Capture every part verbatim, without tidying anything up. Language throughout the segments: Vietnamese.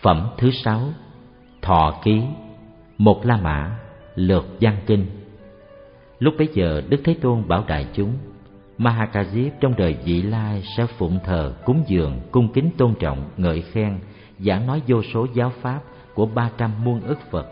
Phẩm thứ sáu, Thọ Ký, Một La Mã, Lược Văn Kinh. Lúc bấy giờ Đức Thế Tôn bảo đại chúng, Mahakajip trong đời vị lai sẽ phụng thờ, cúng dường, cung kính tôn trọng, ngợi khen, giảng nói vô số giáo pháp của ba trăm muôn ức Phật.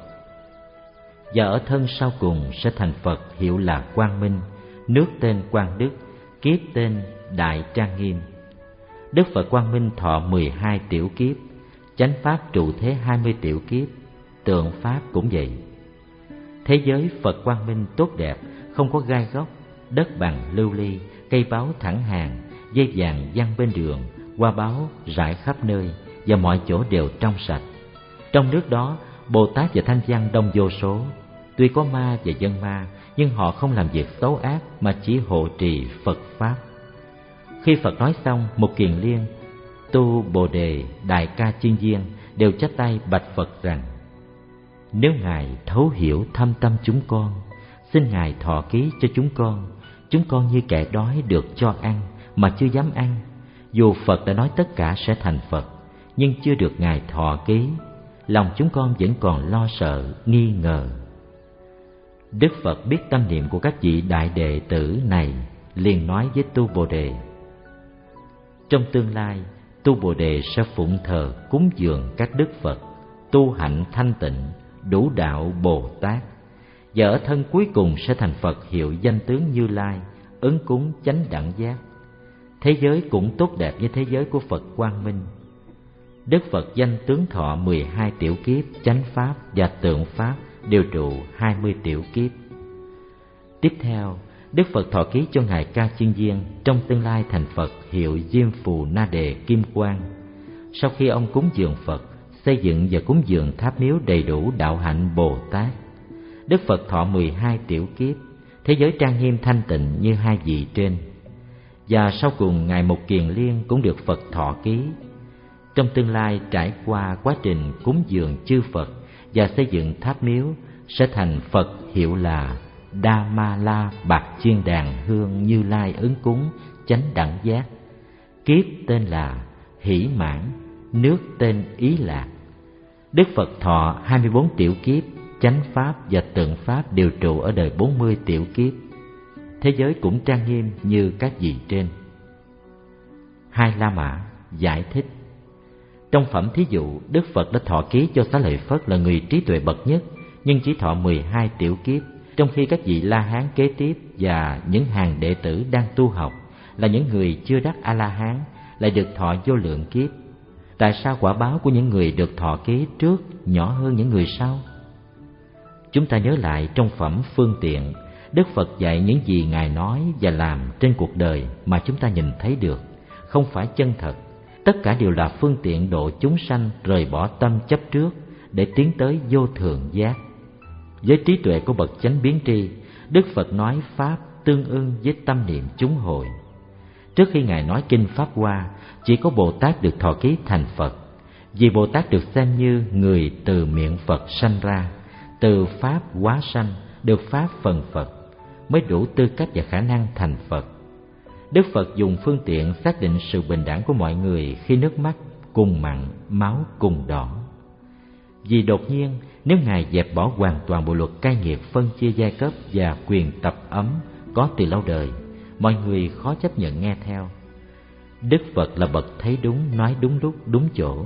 Và ở thân sau cùng sẽ thành Phật hiệu là Quang Minh, nước tên Quang Đức, kiếp tên Đại Trang Nghiêm. Đức Phật Quang Minh thọ mười hai tiểu kiếp, chánh pháp trụ thế hai mươi tiểu kiếp, tượng pháp cũng vậy. Thế giới Phật Quang Minh tốt đẹp, không có gai góc, đất bằng lưu ly, cây báo thẳng hàng, dây vàng giăng bên đường, hoa báo rải khắp nơi, và mọi chỗ đều trong sạch. Trong nước đó, Bồ Tát và Thanh Văn đông vô số. Tuy có ma và dân ma, nhưng họ không làm việc xấu ác mà chỉ hộ trì Phật Pháp. Khi Phật nói xong, một kiền liên, Tu Bồ Đề, Đại Ca Chiên Viên đều chắp tay bạch Phật rằng: Nếu Ngài thấu hiểu thâm tâm chúng con, xin Ngài thọ ký cho chúng con. Chúng con như kẻ đói được cho ăn mà chưa dám ăn. Dù Phật đã nói tất cả sẽ thành Phật, nhưng chưa được Ngài thọ ký, lòng chúng con vẫn còn lo sợ, nghi ngờ. Đức Phật biết tâm niệm của các vị đại đệ tử này, liền nói với Tu Bồ Đề: Trong tương lai, Tu Bồ Đề sẽ phụng thờ, cúng dường các đức Phật, tu hạnh thanh tịnh, đủ đạo Bồ Tát, và ở thân cuối cùng sẽ thành Phật hiệu danh tướng Như Lai, ứng cúng chánh đẳng giác. Thế giới cũng tốt đẹp như thế giới của Phật Quang Minh. Đức Phật danh tướng thọ mười hai tiểu kiếp, chánh pháp và tượng pháp đều trụ hai mươi tiểu kiếp. Tiếp theo, Đức Phật thọ ký cho Ngài Ca Chiên Viên, trong tương lai thành Phật hiệu Diêm Phù Na Đề Kim Quang. Sau khi ông cúng dường Phật, xây dựng và cúng dường tháp miếu đầy đủ đạo hạnh Bồ Tát, Đức Phật thọ mười hai tiểu kiếp, thế giới trang nghiêm thanh tịnh như hai vị trên. Và sau cùng Ngài Một Kiền Liên cũng được Phật thọ ký. Trong tương lai trải qua quá trình cúng dường chư Phật và xây dựng tháp miếu, sẽ thành Phật hiệu là Đa Ma La Bạc Chiên Đàn Hương Như Lai ứng cúng chánh đẳng giác. Kiếp tên là Hỷ Mãn, nước tên Ý Lạc. Đức Phật thọ hai mươi bốn tiểu kiếp, chánh pháp và tượng pháp đều trụ ở đời bốn mươi tiểu kiếp. Thế giới cũng trang nghiêm như các vị trên. Hai La Mã giải thích: Trong phẩm thí dụ, Đức Phật đã thọ ký cho Xá Lợi Phất là người trí tuệ bậc nhất, nhưng chỉ thọ mười hai tiểu kiếp, trong khi các vị La Hán kế tiếp và những hàng đệ tử đang tu học là những người chưa đắc A-la-hán lại được thọ vô lượng kiếp. Tại sao quả báo của những người được thọ ký trước nhỏ hơn những người sau? Chúng ta nhớ lại trong phẩm Phương Tiện, Đức Phật dạy những gì Ngài nói và làm trên cuộc đời mà chúng ta nhìn thấy được, không phải chân thật. Tất cả đều là phương tiện độ chúng sanh rời bỏ tâm chấp trước để tiến tới vô thượng giác. Với trí tuệ của bậc chánh biến tri, Đức Phật nói pháp tương ưng với tâm niệm chúng hội. Trước khi Ngài nói kinh Pháp Hoa, chỉ có Bồ Tát được thọ ký thành Phật, vì Bồ Tát được xem như người từ miệng Phật sanh ra, từ pháp hóa sanh, được pháp phần Phật, mới đủ tư cách và khả năng thành Phật. Đức Phật dùng phương tiện xác định sự bình đẳng của mọi người khi nước mắt cùng mặn, máu cùng đỏ. Vì đột nhiên, nếu Ngài dẹp bỏ hoàn toàn bộ luật cai nghiệt phân chia giai cấp và quyền tập ấm có từ lâu đời, mọi người khó chấp nhận nghe theo. Đức Phật là bậc thấy đúng, nói đúng lúc, đúng chỗ.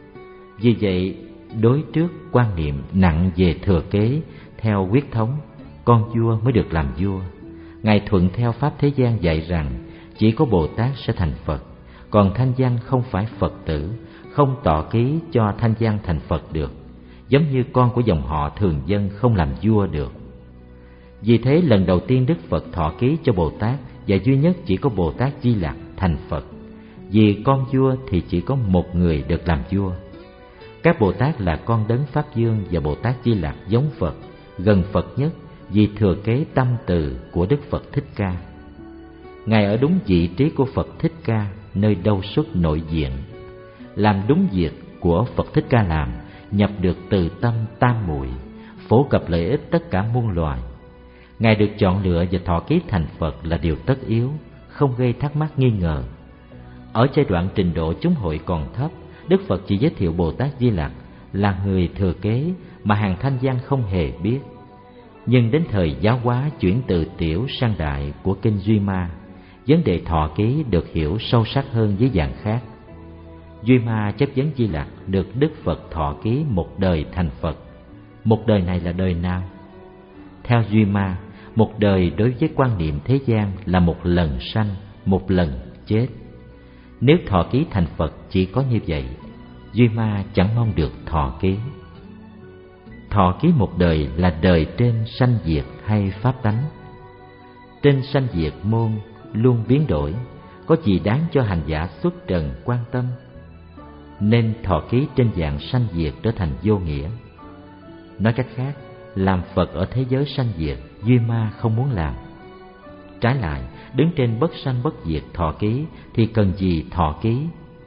Vì vậy, đối trước quan niệm nặng về thừa kế theo huyết thống, con vua mới được làm vua. Ngài thuận theo pháp thế gian dạy rằng chỉ có Bồ Tát sẽ thành Phật, còn Thanh Văn không phải Phật tử, không tọ ký cho Thanh Văn thành Phật được, giống như con của dòng họ thường dân không làm vua được. Vì thế lần đầu tiên Đức Phật thọ ký cho Bồ Tát, và duy nhất chỉ có Bồ Tát Di Lặc thành Phật. Vì con vua thì chỉ có một người được làm vua. Các Bồ Tát là con đấng Pháp Dương và Bồ Tát Di Lặc giống Phật, gần Phật nhất vì thừa kế tâm từ của Đức Phật Thích Ca. Ngài ở đúng vị trí của Phật Thích Ca, nơi đâu xuất nội diện, làm đúng việc của Phật Thích Ca làm, nhập được từ tâm tam muội, phổ cập lợi ích tất cả muôn loài. Ngài được chọn lựa và thọ ký thành Phật là điều tất yếu, không gây thắc mắc nghi ngờ. Ở giai đoạn trình độ chúng hội còn thấp, Đức Phật chỉ giới thiệu Bồ Tát Di Lặc là người thừa kế mà hàng Thanh Văn không hề biết. Nhưng đến thời giáo hóa chuyển từ tiểu sang đại của kinh Duy Ma, vấn đề thọ ký được hiểu sâu sắc hơn với dạng khác. Duy Ma chấp vấn Di Lặc được Đức Phật thọ ký một đời thành Phật. Một đời này là đời nào? Theo Duy Ma, một đời đối với quan niệm thế gian là một lần sanh, một lần chết. Nếu thọ ký thành Phật chỉ có như vậy, Duy Ma chẳng mong được thọ ký. Thọ ký một đời là đời trên sanh diệt hay pháp tánh. Trên sanh diệt môn luôn biến đổi, có gì đáng cho hành giả xuất trần quan tâm? Nên thọ ký trên dạng sanh diệt trở thành vô nghĩa. Nói cách khác, làm Phật ở thế giới sanh diệt, Duy Ma không muốn làm. Trái lại, đứng trên bất sanh bất diệt thọ ký thì cần gì thọ ký?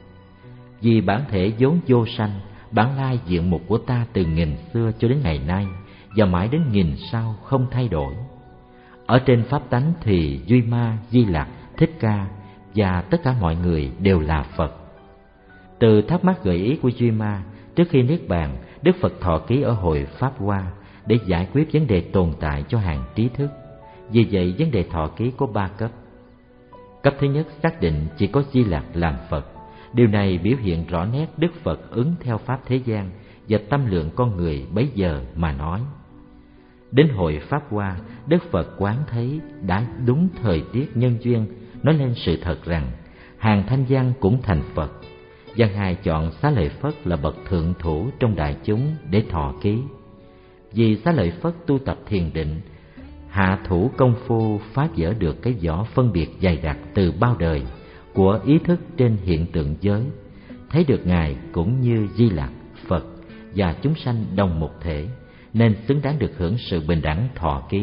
Vì bản thể vốn vô sanh, bản lai diện mục của ta từ nghìn xưa cho đến ngày nay và mãi đến nghìn sau không thay đổi. Ở trên pháp tánh thì Duy Ma, Di Lặc, Thích Ca và tất cả mọi người đều là Phật. Từ thắc mắc gợi ý của Duy Ma, trước khi niết bàn, Đức Phật thọ ký ở hội Pháp Hoa để giải quyết vấn đề tồn tại cho hàng trí thức. Vì vậy, vấn đề thọ ký có ba cấp. Cấp thứ nhất xác định chỉ có Di Lặc làm Phật. Điều này biểu hiện rõ nét Đức Phật ứng theo pháp thế gian và tâm lượng con người bấy giờ mà nói. Đến hội Pháp Hoa, Đức Phật quán thấy đã đúng thời tiết nhân duyên, nói lên sự thật rằng hàng Thanh Văn cũng thành Phật, và Ngài chọn Xá Lợi Phất là bậc thượng thủ trong đại chúng để thọ ký. Vì Xá Lợi Phất tu tập thiền định, hạ thủ công phu phá vỡ được cái vỏ phân biệt dày đặc từ bao đời của ý thức trên hiện tượng giới, thấy được Ngài cũng như Di Lặc, Phật và chúng sanh đồng một thể, nên xứng đáng được hưởng sự bình đẳng thọ ký.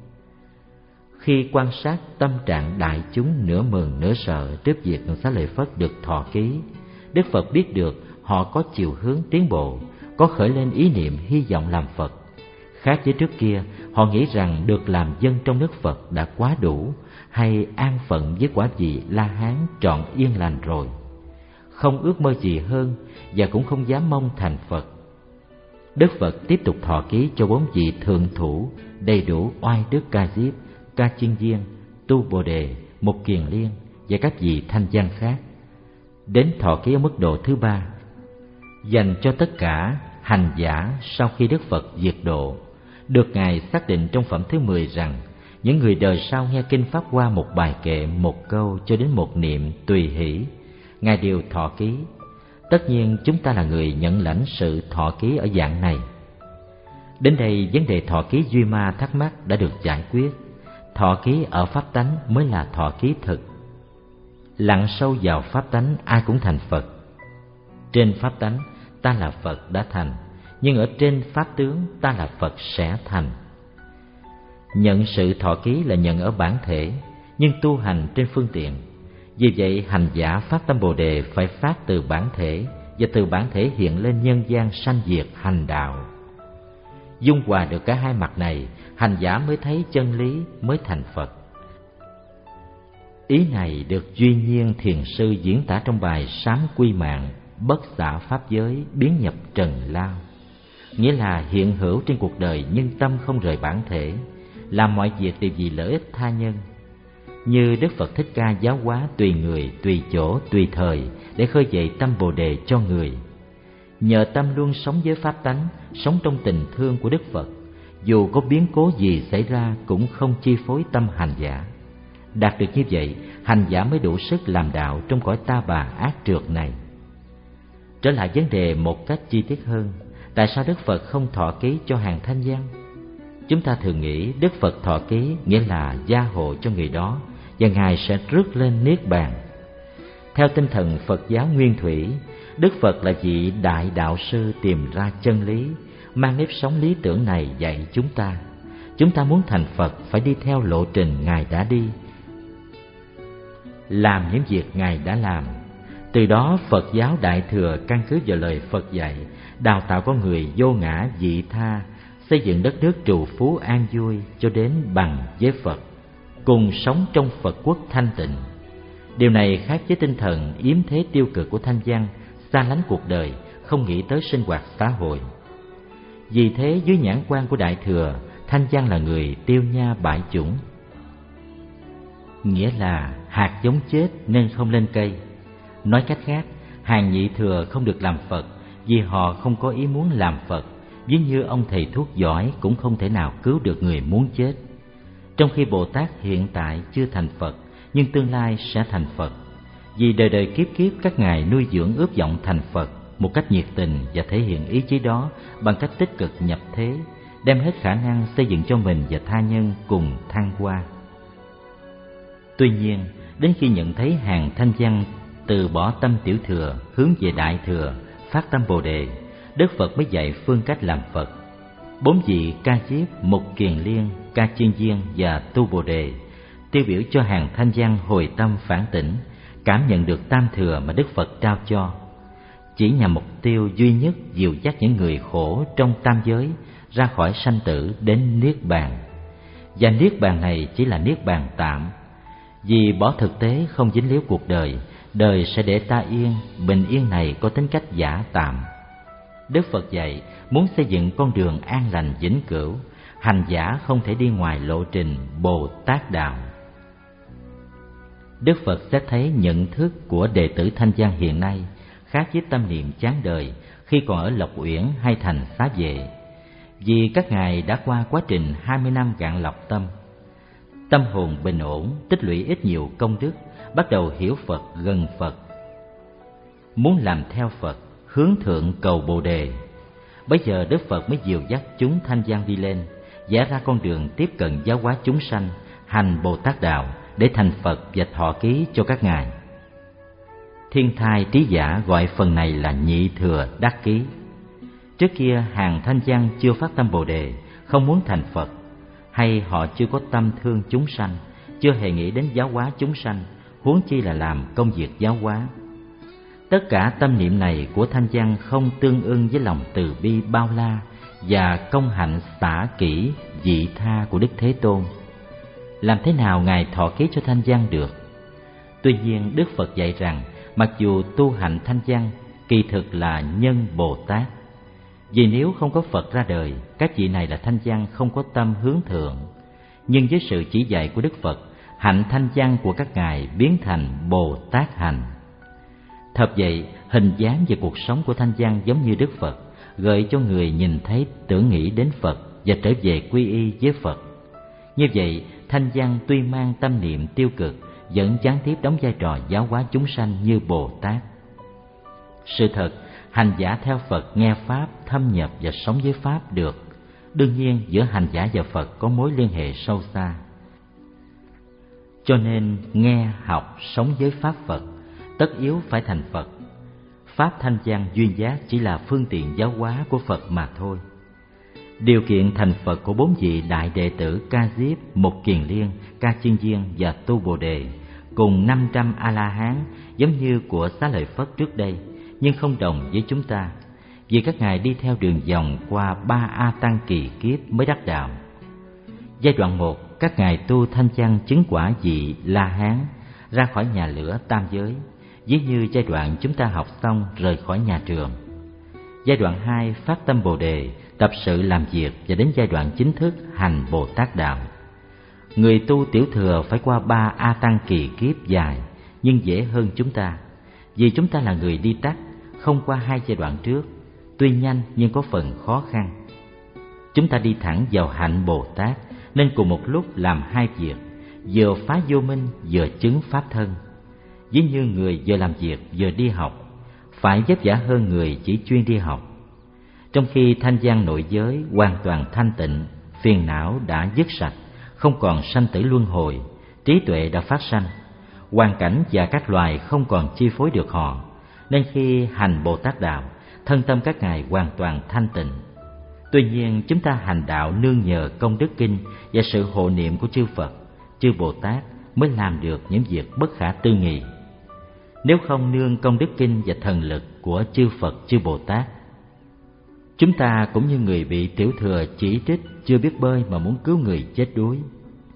Khi quan sát tâm trạng đại chúng nửa mừng nửa sợ trước việc Xá Lợi Phất được thọ ký, Đức Phật biết được họ có chiều hướng tiến bộ, có khởi lên ý niệm hy vọng làm Phật. Khác với trước kia, họ nghĩ rằng được làm dân trong nước Phật đã quá đủ, hay an phận với quả vị La Hán trọn yên lành rồi, không ước mơ gì hơn và cũng không dám mong thành Phật. Đức Phật tiếp tục thọ ký cho bốn vị thượng thủ đầy đủ oai đức Ca Diếp, Ca Chiên Viên, Tu Bồ Đề, Một Kiền Liên và các vị thanh văn khác. Đến thọ ký ở mức độ thứ ba, dành cho tất cả hành giả sau khi Đức Phật diệt độ. Được Ngài xác định trong phẩm thứ mười rằng những người đời sau nghe kinh Pháp Hoa một bài kệ, một câu cho đến một niệm tùy hỷ, Ngài đều thọ ký. Tất nhiên chúng ta là người nhận lãnh sự thọ ký ở dạng này. Đến đây vấn đề thọ ký Duy Ma thắc mắc đã được giải quyết. Thọ ký ở pháp tánh mới là thọ ký thực. Lặn sâu vào pháp tánh ai cũng thành Phật. Trên pháp tánh ta là Phật đã thành, nhưng ở trên pháp tướng ta là Phật sẽ thành. Nhận sự thọ ký là nhận ở bản thể, nhưng tu hành trên phương tiện. Vì vậy hành giả phát tâm Bồ Đề phải phát từ bản thể, và từ bản thể hiện lên nhân gian sanh diệt hành đạo. Dung hòa được cả hai mặt này, hành giả mới thấy chân lý, mới thành Phật. Ý này được Duy Nhiên Thiền Sư diễn tả trong bài Sám Quy Mạng, bất xả pháp giới, biến nhập trần lao. Nghĩa là hiện hữu trên cuộc đời nhưng tâm không rời bản thể, làm mọi việc đều vì lợi ích tha nhân. Như Đức Phật Thích Ca giáo hóa tùy người, tùy chỗ, tùy thời để khơi dậy tâm Bồ Đề cho người. Nhờ tâm luôn sống với pháp tánh, sống trong tình thương của Đức Phật, dù có biến cố gì xảy ra cũng không chi phối tâm hành giả. Đạt được như vậy, hành giả mới đủ sức làm đạo trong cõi ta bà ác trượt này. Trở lại vấn đề một cách chi tiết hơn, tại sao Đức Phật không thọ ký cho hàng thanh văn? Chúng ta thường nghĩ Đức Phật thọ ký nghĩa là gia hộ cho người đó và Ngài sẽ rước lên niết bàn. Theo tinh thần Phật giáo nguyên thủy, Đức Phật là vị đại đạo sư tìm ra chân lý, mang nếp sống lý tưởng này dạy chúng ta. Chúng ta muốn thành Phật phải đi theo lộ trình Ngài đã đi, làm những việc Ngài đã làm. Từ đó Phật giáo Đại Thừa căn cứ vào lời Phật dạy, đào tạo con người vô ngã vị tha, xây dựng đất nước trù phú an vui cho đến bằng với Phật, cùng sống trong Phật quốc thanh tịnh. Điều này khác với tinh thần yếm thế tiêu cực của thanh văn, xa lánh cuộc đời, không nghĩ tới sinh hoạt xã hội. Vì thế dưới nhãn quan của Đại Thừa, Thanh Văn là người tiêu nha bãi chủng, nghĩa là hạt giống chết nên không lên cây. Nói cách khác, hàng nhị thừa không được làm Phật vì họ không có ý muốn làm Phật, ví như ông thầy thuốc giỏi cũng không thể nào cứu được người muốn chết. Trong khi Bồ Tát hiện tại chưa thành Phật, nhưng tương lai sẽ thành Phật, vì đời đời kiếp kiếp các ngài nuôi dưỡng ước vọng thành Phật một cách nhiệt tình và thể hiện ý chí đó bằng cách tích cực nhập thế, đem hết khả năng xây dựng cho mình và tha nhân cùng thăng hoa. Tuy nhiên, đến khi nhận thấy hàng Thanh Văn từ bỏ tâm tiểu thừa hướng về đại thừa, phát tâm Bồ đề, Đức Phật mới dạy phương cách làm Phật. Bốn vị Ca Diếp, Mục Kiền Liên, Ca Chiên Viên và Tu Bồ đề tiêu biểu cho hàng Thanh Văn hồi tâm phản tỉnh, cảm nhận được tam thừa mà Đức Phật trao cho, chỉ nhằm mục tiêu duy nhất dìu dắt những người khổ trong tam giới ra khỏi sanh tử đến niết bàn. Và niết bàn này chỉ là niết bàn tạm, vì bỏ thực tế không dính líu cuộc đời, đời sẽ để ta yên, bình yên này có tính cách giả tạm. Đức Phật dạy muốn xây dựng con đường an lành vĩnh cửu, hành giả không thể đi ngoài lộ trình Bồ Tát đạo. Đức Phật xét thấy nhận thức của đệ tử Thanh Văn hiện nay khác với tâm niệm chán đời khi còn ở Lộc Uyển hay thành Xá Vệ, vì các ngài đã qua quá trình hai mươi năm gạn lọc tâm. Tâm hồn bình ổn, tích lũy ít nhiều công đức, bắt đầu hiểu Phật, gần Phật, muốn làm theo Phật, hướng thượng cầu Bồ đề. Bây giờ Đức Phật mới dìu dắt chúng Thanh Văn đi lên, vẽ ra con đường tiếp cận giáo hóa chúng sanh, hành Bồ Tát đạo để thành Phật và thọ ký cho các ngài. Thiên thai trí giả gọi phần này là nhị thừa đắc ký. Trước kia hàng Thanh Văn chưa phát tâm Bồ đề, không muốn thành Phật, hay họ chưa có tâm thương chúng sanh, chưa hề nghĩ đến giáo hóa chúng sanh, huống chi là làm công việc giáo hóa. Tất cả tâm niệm này của Thanh Văn không tương ưng với lòng từ bi bao la và công hạnh xả kỹ vị tha của Đức Thế Tôn. Làm thế nào ngài thọ ký cho Thanh Văn được? Tuy nhiên Đức Phật dạy rằng mặc dù tu hành Thanh Văn kỳ thực là nhân Bồ Tát, vì nếu không có Phật ra đời, các vị này là Thanh Văn không có tâm hướng thượng. Nhưng với sự chỉ dạy của Đức Phật, hạnh Thanh Văn của các ngài biến thành Bồ Tát hành. Thật vậy, hình dáng và cuộc sống của Thanh Văn giống như Đức Phật, gợi cho người nhìn thấy tưởng nghĩ đến Phật và trở về quy y với Phật. Như vậy, Thanh Văn tuy mang tâm niệm tiêu cực, vẫn gián tiếp đóng vai trò giáo hóa chúng sanh như Bồ Tát. Sự thật, hành giả theo Phật nghe Pháp, thâm nhập và sống với Pháp được. Đương nhiên, giữa hành giả và Phật có mối liên hệ sâu xa. Cho nên, nghe, học, sống với Pháp Phật, tất yếu phải thành Phật. Pháp Thanh Văn duyên giác chỉ là phương tiện giáo hóa của Phật mà thôi. Điều kiện thành Phật của bốn vị đại đệ tử Ca Diếp, Mục Kiền Liên, Ca Chiên Viên và Tu Bồ đề cùng năm trăm A-la-hán giống như của Xá Lợi Phất trước đây, nhưng không đồng với chúng ta, vì các ngài đi theo đường vòng qua ba A Tăng kỳ kiếp mới đắc đạo. Giai đoạn một, các ngài tu Thanh Văn chứng quả vị La-hán, ra khỏi nhà lửa tam giới, ví như giai đoạn chúng ta học xong rời khỏi nhà trường. Giai đoạn hai, phát tâm Bồ đề, tập sự làm việc và đến giai đoạn chính thức hành Bồ Tát đạo. Người tu tiểu thừa phải qua ba A Tăng kỳ kiếp dài, nhưng dễ hơn chúng ta, vì chúng ta là người đi tắt, không qua hai giai đoạn trước, tuy nhanh nhưng có phần khó khăn. Chúng ta đi thẳng vào hạnh Bồ Tát, nên cùng một lúc làm hai việc, vừa phá vô minh vừa chứng pháp thân. Ví như người vừa làm việc vừa đi học, phải vất vả hơn người chỉ chuyên đi học. Trong khi Thanh Văn nội giới hoàn toàn thanh tịnh, phiền não đã dứt sạch, không còn sanh tử luân hồi, trí tuệ đã phát sanh, hoàn cảnh và các loài không còn chi phối được họ, nên khi hành Bồ Tát đạo, thân tâm các ngài hoàn toàn thanh tịnh. Tuy nhiên chúng ta hành đạo nương nhờ công đức kinh và sự hộ niệm của chư Phật, chư Bồ Tát mới làm được những việc bất khả tư nghị. Nếu không nương công đức kinh và thần lực của chư Phật, chư Bồ Tát, chúng ta cũng như người bị tiểu thừa chỉ trích chưa biết bơi mà muốn cứu người chết đuối.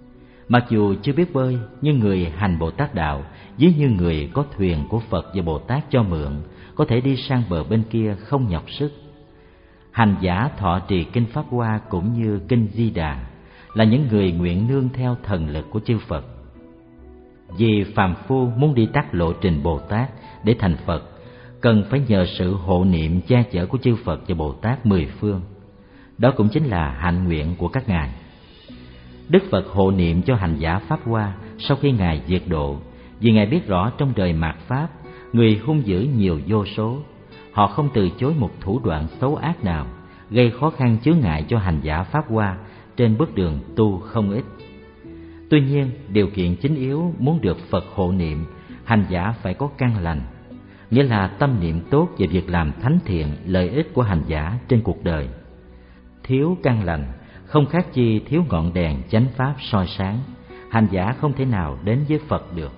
Mặc dù chưa biết bơi, nhưng người hành Bồ Tát đạo ví như người có thuyền của Phật và Bồ Tát cho mượn, có thể đi sang bờ bên kia không nhọc sức. Hành giả thọ trì kinh Pháp Hoa cũng như kinh Di Đà là những người nguyện nương theo thần lực của chư Phật. Vì phàm phu muốn đi tắt lộ trình Bồ Tát để thành Phật, cần phải nhờ sự hộ niệm che chở của chư Phật và Bồ Tát mười phương. Đó cũng chính là hạnh nguyện của các ngài. Đức Phật hộ niệm cho hành giả Pháp Hoa sau khi ngài diệt độ, vì ngài biết rõ trong đời mạt Pháp, người hung dữ nhiều vô số. Họ không từ chối một thủ đoạn xấu ác nào, gây khó khăn chướng ngại cho hành giả Pháp Hoa trên bước đường tu không ít. Tuy nhiên, điều kiện chính yếu muốn được Phật hộ niệm, hành giả phải có căn lành, nghĩa là tâm niệm tốt về việc làm thánh thiện, lợi ích của hành giả trên cuộc đời. Thiếu căn lành không khác chi thiếu ngọn đèn chánh pháp soi sáng, hành giả không thể nào đến với Phật được.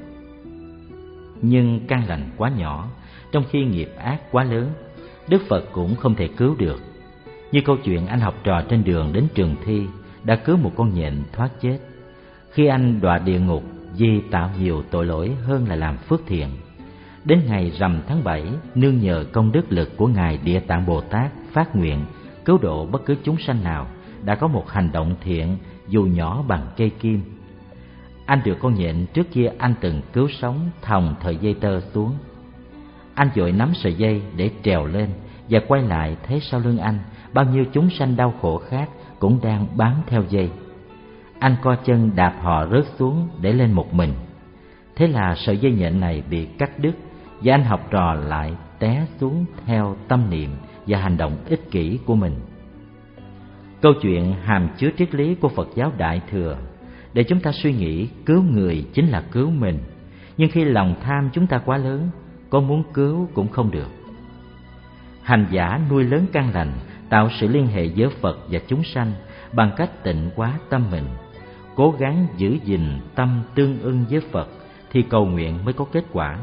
Nhưng căn lành quá nhỏ, trong khi nghiệp ác quá lớn, Đức Phật cũng không thể cứu được. Như câu chuyện anh học trò trên đường đến trường thi đã cứu một con nhện thoát chết. Khi anh đọa địa ngục vì tạo nhiều tội lỗi hơn là làm phước thiện, đến ngày rằm tháng bảy, nương nhờ công đức lực của Ngài Địa Tạng Bồ Tát phát nguyện cứu độ bất cứ chúng sanh nào đã có một hành động thiện dù nhỏ bằng cây kim. Anh được con nhện trước kia anh từng cứu sống thòng thời dây tơ xuống. Anh vội nắm sợi dây để trèo lên và quay lại thấy sau lưng anh bao nhiêu chúng sanh đau khổ khác cũng đang bám theo dây. Anh co chân đạp họ rớt xuống để lên một mình. Thế là sợi dây nhện này bị cắt đứt và anh học trò lại té xuống theo tâm niệm và hành động ích kỷ của mình. Câu chuyện hàm chứa triết lý của Phật giáo Đại Thừa để chúng ta suy nghĩ cứu người chính là cứu mình. Nhưng khi lòng tham chúng ta quá lớn, có muốn cứu cũng không được. Hành giả nuôi lớn căn lành, tạo sự liên hệ giữa Phật và chúng sanh bằng cách tịnh hóa tâm mình, cố gắng giữ gìn tâm tương ưng với Phật thì cầu nguyện mới có kết quả.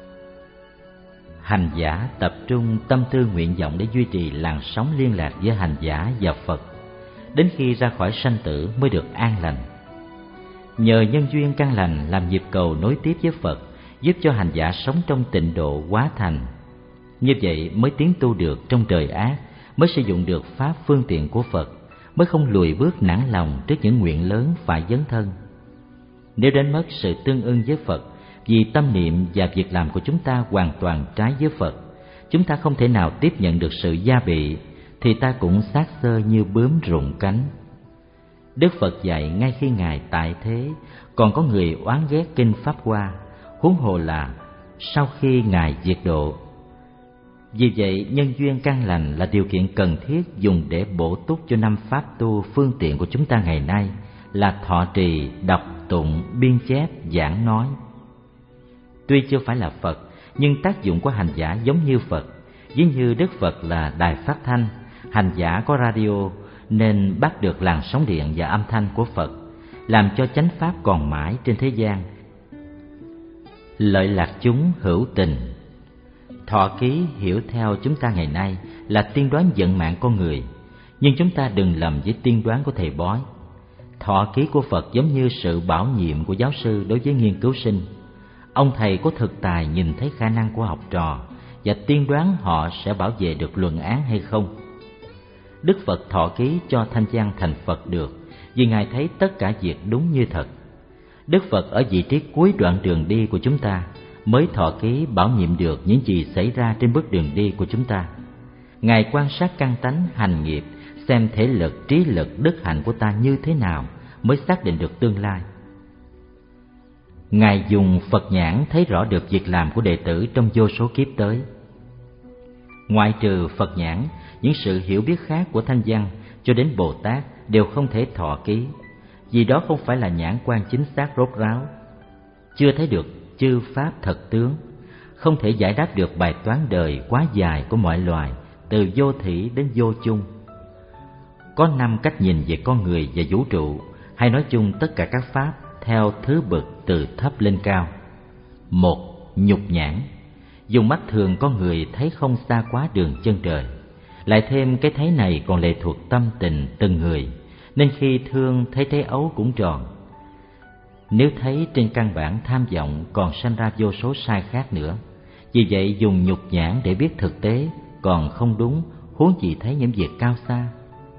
Hành giả tập trung tâm tư nguyện vọng để duy trì làn sóng liên lạc giữa hành giả và Phật, đến khi ra khỏi sanh tử mới được an lành. Nhờ nhân duyên căn lành làm nhịp cầu nối tiếp với Phật, giúp cho hành giả sống trong tịnh độ hóa thành. Như vậy mới tiến tu được trong trời ác, mới sử dụng được pháp phương tiện của Phật, mới không lùi bước nản lòng trước những nguyện lớn phải dấn thân. Nếu đánh mất sự tương ưng với Phật, vì tâm niệm và việc làm của chúng ta hoàn toàn trái với Phật, chúng ta không thể nào tiếp nhận được sự gia bị, thì ta cũng xác xơ như bướm rụng cánh. Đức Phật dạy ngay khi Ngài tại thế, còn có người oán ghét kinh Pháp Hoa, huống hồ là sau khi Ngài diệt độ. Vì vậy, nhân duyên căn lành là điều kiện cần thiết dùng để bổ túc cho năm pháp tu phương tiện của chúng ta ngày nay là thọ trì, đọc tụng, biên chép, giảng nói. Tuy chưa phải là Phật, nhưng tác dụng của hành giả giống như Phật. Ví như Đức Phật là đài phát thanh, hành giả có radio nên bắt được làn sóng điện và âm thanh của Phật, làm cho chánh pháp còn mãi trên thế gian. Lợi lạc chúng hữu tình. Thọ ký hiểu theo chúng ta ngày nay là tiên đoán vận mạng con người, nhưng chúng ta đừng lầm với tiên đoán của thầy bói. Thọ ký của Phật giống như sự bảo nhiệm của giáo sư đối với nghiên cứu sinh. Ông thầy có thực tài nhìn thấy khả năng của học trò và tiên đoán họ sẽ bảo vệ được luận án hay không. Đức Phật thọ ký cho Thanh Văn thành Phật được vì Ngài thấy tất cả việc đúng như thật. Đức Phật ở vị trí cuối đoạn đường đi của chúng ta mới thọ ký bảo nhiệm được những gì xảy ra trên bước đường đi của chúng ta. Ngài quan sát căn tánh hành nghiệp, xem thể lực, trí lực, đức hạnh của ta như thế nào mới xác định được tương lai. Ngài dùng Phật nhãn thấy rõ được việc làm của đệ tử trong vô số kiếp tới. Ngoại trừ Phật nhãn, những sự hiểu biết khác của Thanh Văn cho đến Bồ Tát đều không thể thọ ký, vì đó không phải là nhãn quan chính xác rốt ráo, chưa thấy được chư pháp thật tướng, không thể giải đáp được bài toán đời quá dài của mọi loài, từ vô thỉ đến vô chung. Có năm cách nhìn về con người và vũ trụ, hay nói chung tất cả các pháp theo thứ bậc từ thấp lên cao. Một, nhục nhãn. Dùng mắt thường con người thấy không xa quá đường chân trời. Lại thêm cái thấy này còn lệ thuộc tâm tình từng người, nên khi thương thấy trái ấu cũng tròn. Nếu thấy trên căn bản tham vọng còn sanh ra vô số sai khác nữa, vì vậy dùng nhục nhãn để biết thực tế còn không đúng, huống gì thấy những việc cao xa.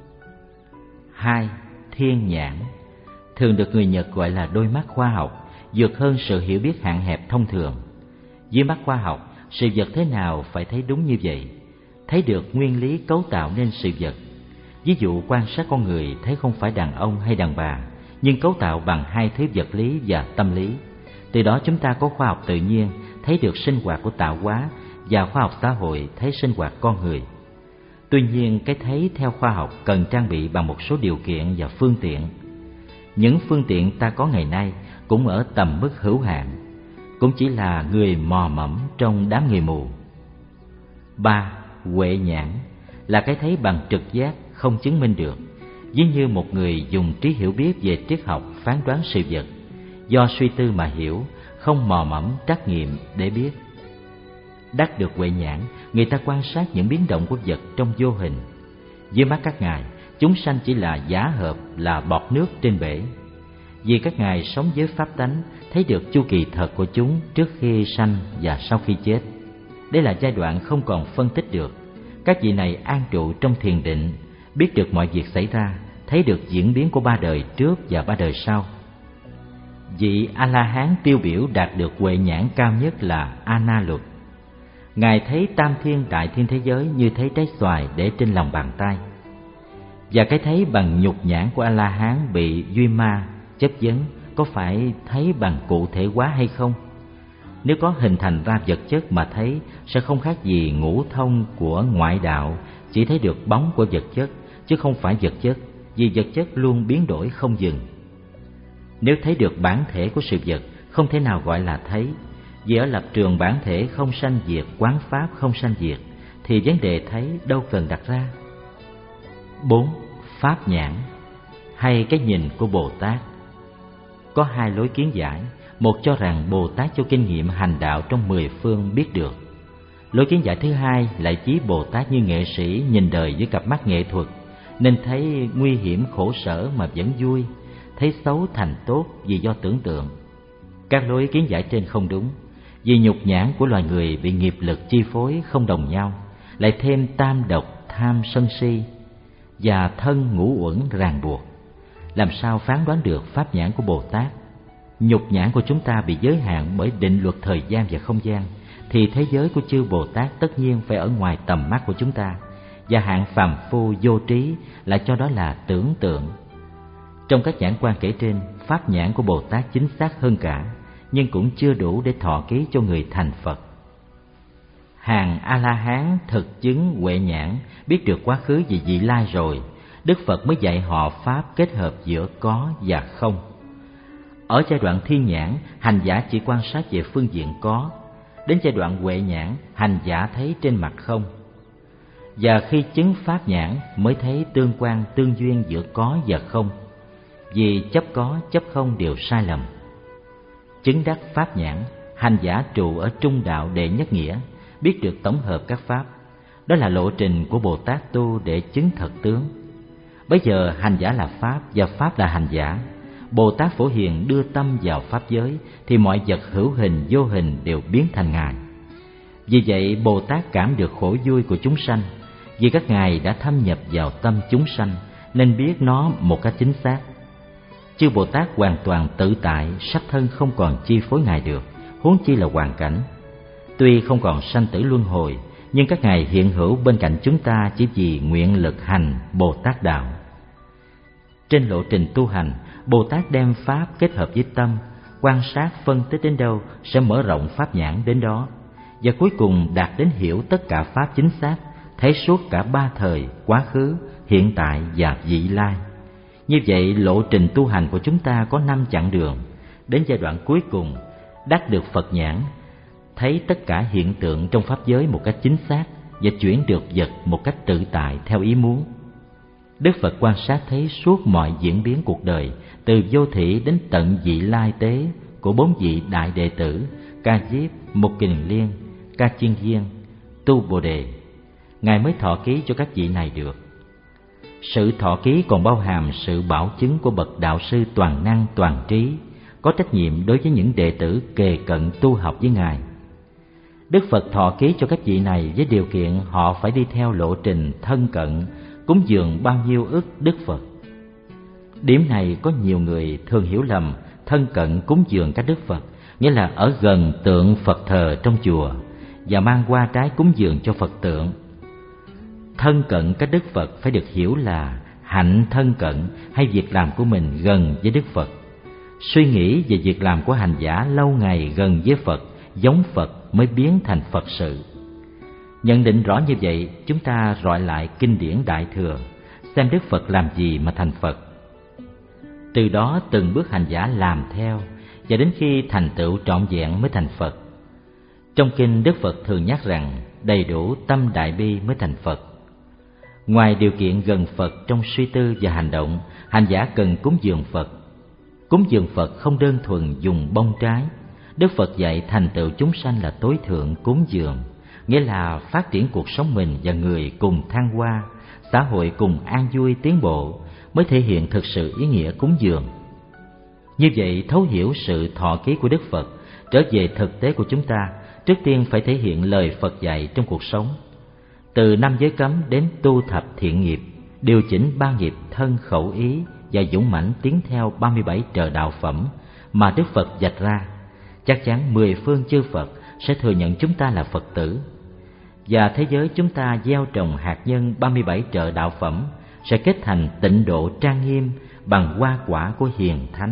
Hai, thiên nhãn, thường được người Nhật gọi là đôi mắt khoa học, vượt hơn sự hiểu biết hạn hẹp thông thường. Dưới mắt khoa học, sự vật thế nào phải thấy đúng như vậy, thấy được nguyên lý cấu tạo nên sự vật. Ví dụ quan sát con người thấy không phải đàn ông hay đàn bà, nhưng cấu tạo bằng hai thứ vật lý và tâm lý. Từ đó chúng ta có khoa học tự nhiên, thấy được sinh hoạt của tạo hóa, và khoa học xã hội thấy sinh hoạt con người. Tuy nhiên, cái thấy theo khoa học cần trang bị bằng một số điều kiện và phương tiện. Những phương tiện ta có ngày nay cũng ở tầm mức hữu hạn, cũng chỉ là người mò mẫm trong đám người mù. Ba, huệ nhãn là cái thấy bằng trực giác, không chứng minh được, ví như một người dùng trí hiểu biết về triết học phán đoán sự vật, do suy tư mà hiểu, không mò mẫm trắc nghiệm để biết. Đắc được huệ nhãn, người ta quan sát những biến động của vật trong vô hình. Dưới mắt các ngài, chúng sanh chỉ là giả hợp, là bọt nước trên bể. Vì các ngài sống với pháp tánh, thấy được chu kỳ thật của chúng trước khi sanh và sau khi chết. Đây là giai đoạn không còn phân tích được. Các vị này an trụ trong thiền định, biết được mọi việc xảy ra, thấy được diễn biến của ba đời trước và ba đời sau. Vị A-la-hán tiêu biểu đạt được huệ nhãn cao nhất là A-na Luật. Ngài thấy tam thiên đại thiên thế giới như thấy trái xoài để trên lòng bàn tay. Và cái thấy bằng nhục nhãn của A-la-hán bị duy ma chấp vấn có phải thấy bằng cụ thể hóa hay không? Nếu có hình thành ra vật chất mà thấy, sẽ không khác gì ngũ thông của ngoại đạo, chỉ thấy được bóng của vật chất chứ không phải vật chất, vì vật chất luôn biến đổi không dừng. Nếu thấy được bản thể của sự vật, không thể nào gọi là thấy, vì ở lập trường bản thể không sanh diệt, quán pháp không sanh diệt, thì vấn đề thấy đâu cần đặt ra. Bốn, pháp nhãn hay cái nhìn của Bồ Tát. Có hai lối kiến giải. Một cho rằng Bồ Tát cho kinh nghiệm hành đạo trong mười phương biết được. Lối kiến giải thứ hai lại chí Bồ Tát như nghệ sĩ nhìn đời với cặp mắt nghệ thuật, nên thấy nguy hiểm khổ sở mà vẫn vui, thấy xấu thành tốt vì do tưởng tượng. Các lối kiến giải trên không đúng, vì nhục nhãn của loài người bị nghiệp lực chi phối không đồng nhau, lại thêm tam độc, tham sân si và thân ngũ uẩn ràng buộc. Làm sao phán đoán được pháp nhãn của Bồ Tát? Nhục nhãn của chúng ta bị giới hạn bởi định luật thời gian và không gian, thì thế giới của chư Bồ Tát tất nhiên phải ở ngoài tầm mắt của chúng ta, và hạng phàm phu vô trí lại cho đó là tưởng tượng. Trong các nhãn quan kể trên, pháp nhãn của Bồ Tát chính xác hơn cả, nhưng cũng chưa đủ để thọ ký cho người thành Phật. Hàng A-la-hán thực chứng huệ nhãn, biết được quá khứ về vị lai rồi, Đức Phật mới dạy họ pháp kết hợp giữa có và không. Ở giai đoạn thiên nhãn, hành giả chỉ quan sát về phương diện có. Đến giai đoạn huệ nhãn, hành giả thấy trên mặt không. Và khi chứng pháp nhãn mới thấy tương quan tương duyên giữa có và không. Vì chấp có, chấp không đều sai lầm. Chứng đắc pháp nhãn, hành giả trụ ở trung đạo đệ nhất nghĩa, biết được tổng hợp các pháp. Đó là lộ trình của Bồ Tát tu để chứng thật tướng. Bây giờ hành giả là pháp và pháp là hành giả. Bồ Tát Phổ Hiền đưa tâm vào pháp giới, thì mọi vật hữu hình vô hình đều biến thành Ngài. Vì vậy Bồ Tát cảm được khổ vui của chúng sanh, vì các ngài đã thâm nhập vào tâm chúng sanh, nên biết nó một cách chính xác. Chư Bồ Tát hoàn toàn tự tại, sắc thân không còn chi phối ngài được, huống chi là hoàn cảnh. Tuy không còn sanh tử luân hồi, nhưng các ngài hiện hữu bên cạnh chúng ta chỉ vì nguyện lực hành Bồ Tát đạo. Trên lộ trình tu hành, Bồ Tát đem pháp kết hợp với tâm, quan sát phân tích đến đâu sẽ mở rộng pháp nhãn đến đó, và cuối cùng đạt đến hiểu tất cả pháp chính xác, thấy suốt cả ba thời, quá khứ, hiện tại và vị lai. Như vậy lộ trình tu hành của chúng ta có năm chặng đường. Đến giai đoạn cuối cùng, đắc được Phật nhãn, thấy tất cả hiện tượng trong pháp giới một cách chính xác và chuyển được vật một cách tự tại theo ý muốn. Đức Phật quan sát thấy suốt mọi diễn biến cuộc đời, từ vô thỉ đến tận vị lai tế của bốn vị đại đệ tử Ca Diếp, Mục Kình Liên, Ca Chiên Viên, Tu Bồ Đề. Ngài mới thọ ký cho các vị này được. Sự thọ ký còn bao hàm sự bảo chứng của bậc đạo sư toàn năng toàn trí, có trách nhiệm đối với những đệ tử kề cận tu học với Ngài. Đức Phật thọ ký cho các vị này với điều kiện họ phải đi theo lộ trình thân cận, cúng dường bao nhiêu ức Đức Phật. Điểm này có nhiều người thường hiểu lầm thân cận cúng dường các Đức Phật nghĩa là ở gần tượng Phật thờ trong chùa và mang hoa trái cúng dường cho Phật tượng. Thân cận các Đức Phật phải được hiểu là hạnh thân cận hay việc làm của mình gần với Đức Phật. Suy nghĩ về việc làm của hành giả lâu ngày gần với Phật, giống Phật mới biến thành Phật sự. Nhận định rõ như vậy, chúng ta rọi lại kinh điển Đại Thừa, xem Đức Phật làm gì mà thành Phật. Từ đó từng bước hành giả làm theo, và đến khi thành tựu trọn vẹn mới thành Phật. Trong kinh Đức Phật thường nhắc rằng đầy đủ tâm đại bi mới thành Phật. Ngoài điều kiện gần Phật trong suy tư và hành động, hành giả cần cúng dường Phật. Cúng dường Phật không đơn thuần dùng bông trái. Đức Phật dạy thành tựu chúng sanh là tối thượng cúng dường, nghĩa là phát triển cuộc sống mình và người cùng thăng hoa, xã hội cùng an vui tiến bộ, mới thể hiện thực sự ý nghĩa cúng dường. Như vậy, thấu hiểu sự thọ ký của Đức Phật, trở về thực tế của chúng ta, trước tiên phải thể hiện lời Phật dạy trong cuộc sống. Từ năm giới cấm đến tu thập thiện nghiệp, điều chỉnh ba nghiệp thân khẩu ý và dũng mãnh tiến theo ba mươi bảy trời đạo phẩm mà Đức Phật vạch ra, chắc chắn mười phương chư Phật sẽ thừa nhận chúng ta là Phật tử. Và thế giới chúng ta gieo trồng hạt nhân ba mươi bảy trời đạo phẩm sẽ kết thành tịnh độ trang nghiêm bằng hoa quả của hiền thánh.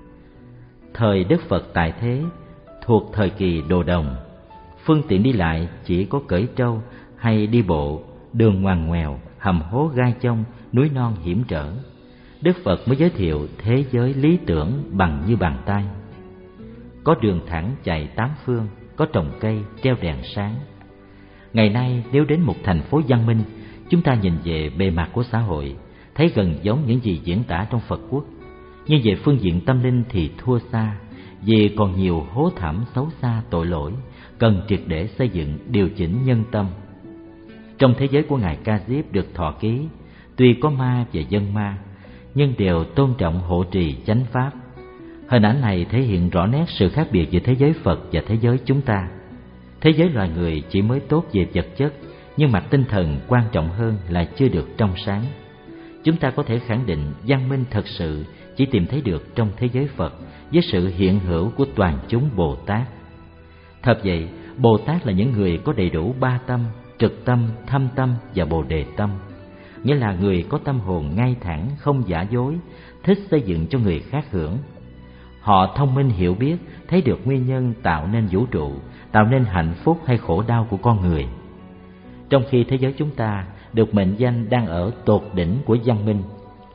Thời Đức Phật tại thế thuộc thời kỳ đồ đồng, phương tiện đi lại chỉ có cưỡi trâu hay đi bộ, đường ngoằn ngoèo, hầm hố gai chông, núi non hiểm trở. Đức Phật mới giới thiệu thế giới lý tưởng bằng như bàn tay. Có đường thẳng chạy tám phương, có trồng cây, treo đèn sáng. Ngày nay nếu đến một thành phố văn minh, chúng ta nhìn về bề mặt của xã hội, thấy gần giống những gì diễn tả trong Phật quốc. Nhưng về phương diện tâm linh thì thua xa, vì còn nhiều hố thẳm xấu xa tội lỗi, cần triệt để xây dựng, điều chỉnh nhân tâm. Trong thế giới của Ngài Ca Diếp được thọ ký, tuy có ma và dân ma, nhưng đều tôn trọng hộ trì chánh pháp. Hình ảnh này thể hiện rõ nét sự khác biệt giữa thế giới Phật và thế giới chúng ta. Thế giới loài người chỉ mới tốt về vật chất, nhưng mặt tinh thần quan trọng hơn là chưa được trong sáng. Chúng ta có thể khẳng định văn minh thật sự chỉ tìm thấy được trong thế giới Phật với sự hiện hữu của toàn chúng Bồ Tát. Thật vậy, Bồ Tát là những người có đầy đủ ba tâm: trực tâm, thâm tâm và bồ đề tâm, nghĩa là người có tâm hồn ngay thẳng, không giả dối, thích xây dựng cho người khác hưởng. Họ thông minh hiểu biết, thấy được nguyên nhân tạo nên vũ trụ, tạo nên hạnh phúc hay khổ đau của con người. Trong khi thế giới chúng ta được mệnh danh đang ở tột đỉnh của văn minh,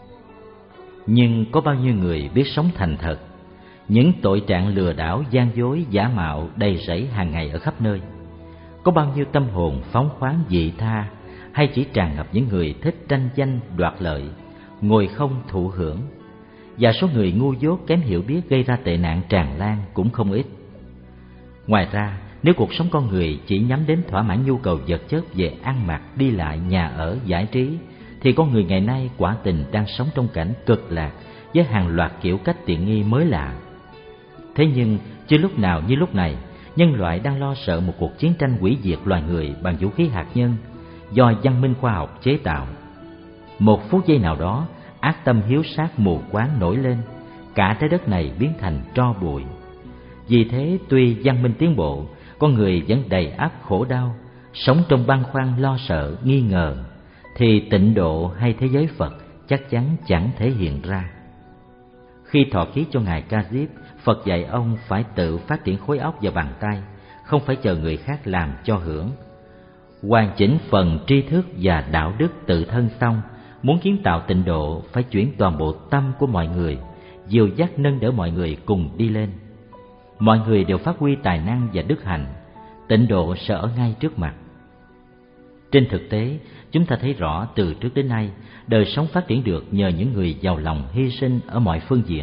nhưng có bao nhiêu người biết sống thành thật? Những tội trạng lừa đảo, gian dối, giả mạo đầy rẫy hàng ngày ở khắp nơi. Có bao nhiêu tâm hồn phóng khoáng vị tha, hay chỉ tràn ngập những người thích tranh danh đoạt lợi, ngồi không thụ hưởng? Và số người ngu dốt kém hiểu biết gây ra tệ nạn tràn lan cũng không ít. Ngoài ra, nếu cuộc sống con người chỉ nhắm đến thỏa mãn nhu cầu vật chất về ăn mặc, đi lại, nhà ở, giải trí, thì con người ngày nay quả tình đang sống trong cảnh cực lạc với hàng loạt kiểu cách tiện nghi mới lạ. Thế nhưng chưa lúc nào như lúc này, nhân loại đang lo sợ một cuộc chiến tranh hủy diệt loài người bằng vũ khí hạt nhân do văn minh khoa học chế tạo. Một phút giây nào đó, ác tâm hiếu sát mù quáng nổi lên, cả trái đất này biến thành tro bụi. Vì thế, tuy văn minh tiến bộ, con người vẫn đầy ắp khổ đau, sống trong băn khoăn lo sợ, nghi ngờ, thì tịnh độ hay thế giới Phật chắc chắn chẳng thể hiện ra. Khi thọ ký cho Ngài Ca Diếp, Phật dạy ông phải tự phát triển khối óc và bàn tay, không phải chờ người khác làm cho hưởng. Hoàn chỉnh phần tri thức và đạo đức tự thân xong, muốn kiến tạo tịnh độ phải chuyển toàn bộ tâm của mọi người, dìu dắt nâng đỡ mọi người cùng đi lên. Mọi người đều phát huy tài năng và đức hạnh, tịnh độ sẽ ở ngay trước mặt. Trên thực tế, chúng ta thấy rõ từ trước đến nay, đời sống phát triển được nhờ những người giàu lòng hy sinh ở mọi phương diện.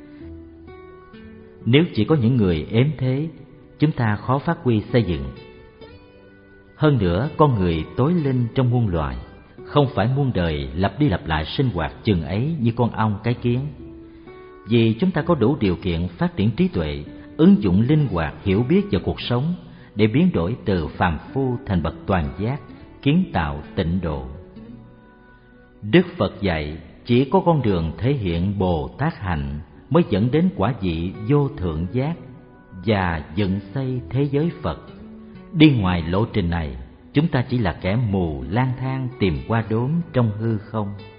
Nếu chỉ có những người ếm thế, chúng ta khó phát huy xây dựng. Hơn nữa, con người tối linh trong muôn loài, không phải muôn đời lặp đi lặp lại sinh hoạt chừng ấy như con ong cái kiến. vì chúng ta có đủ điều kiện phát triển trí tuệ, ứng dụng linh hoạt hiểu biết vào cuộc sống để biến đổi từ phàm phu thành bậc toàn giác, kiến tạo tịnh độ. Đức Phật dạy chỉ có con đường thể hiện Bồ Tát hạnh mới dẫn đến quả vị vô thượng giác và dựng xây thế giới Phật. Đi ngoài lộ trình này, chúng ta chỉ là kẻ mù lang thang tìm qua đốm trong hư không.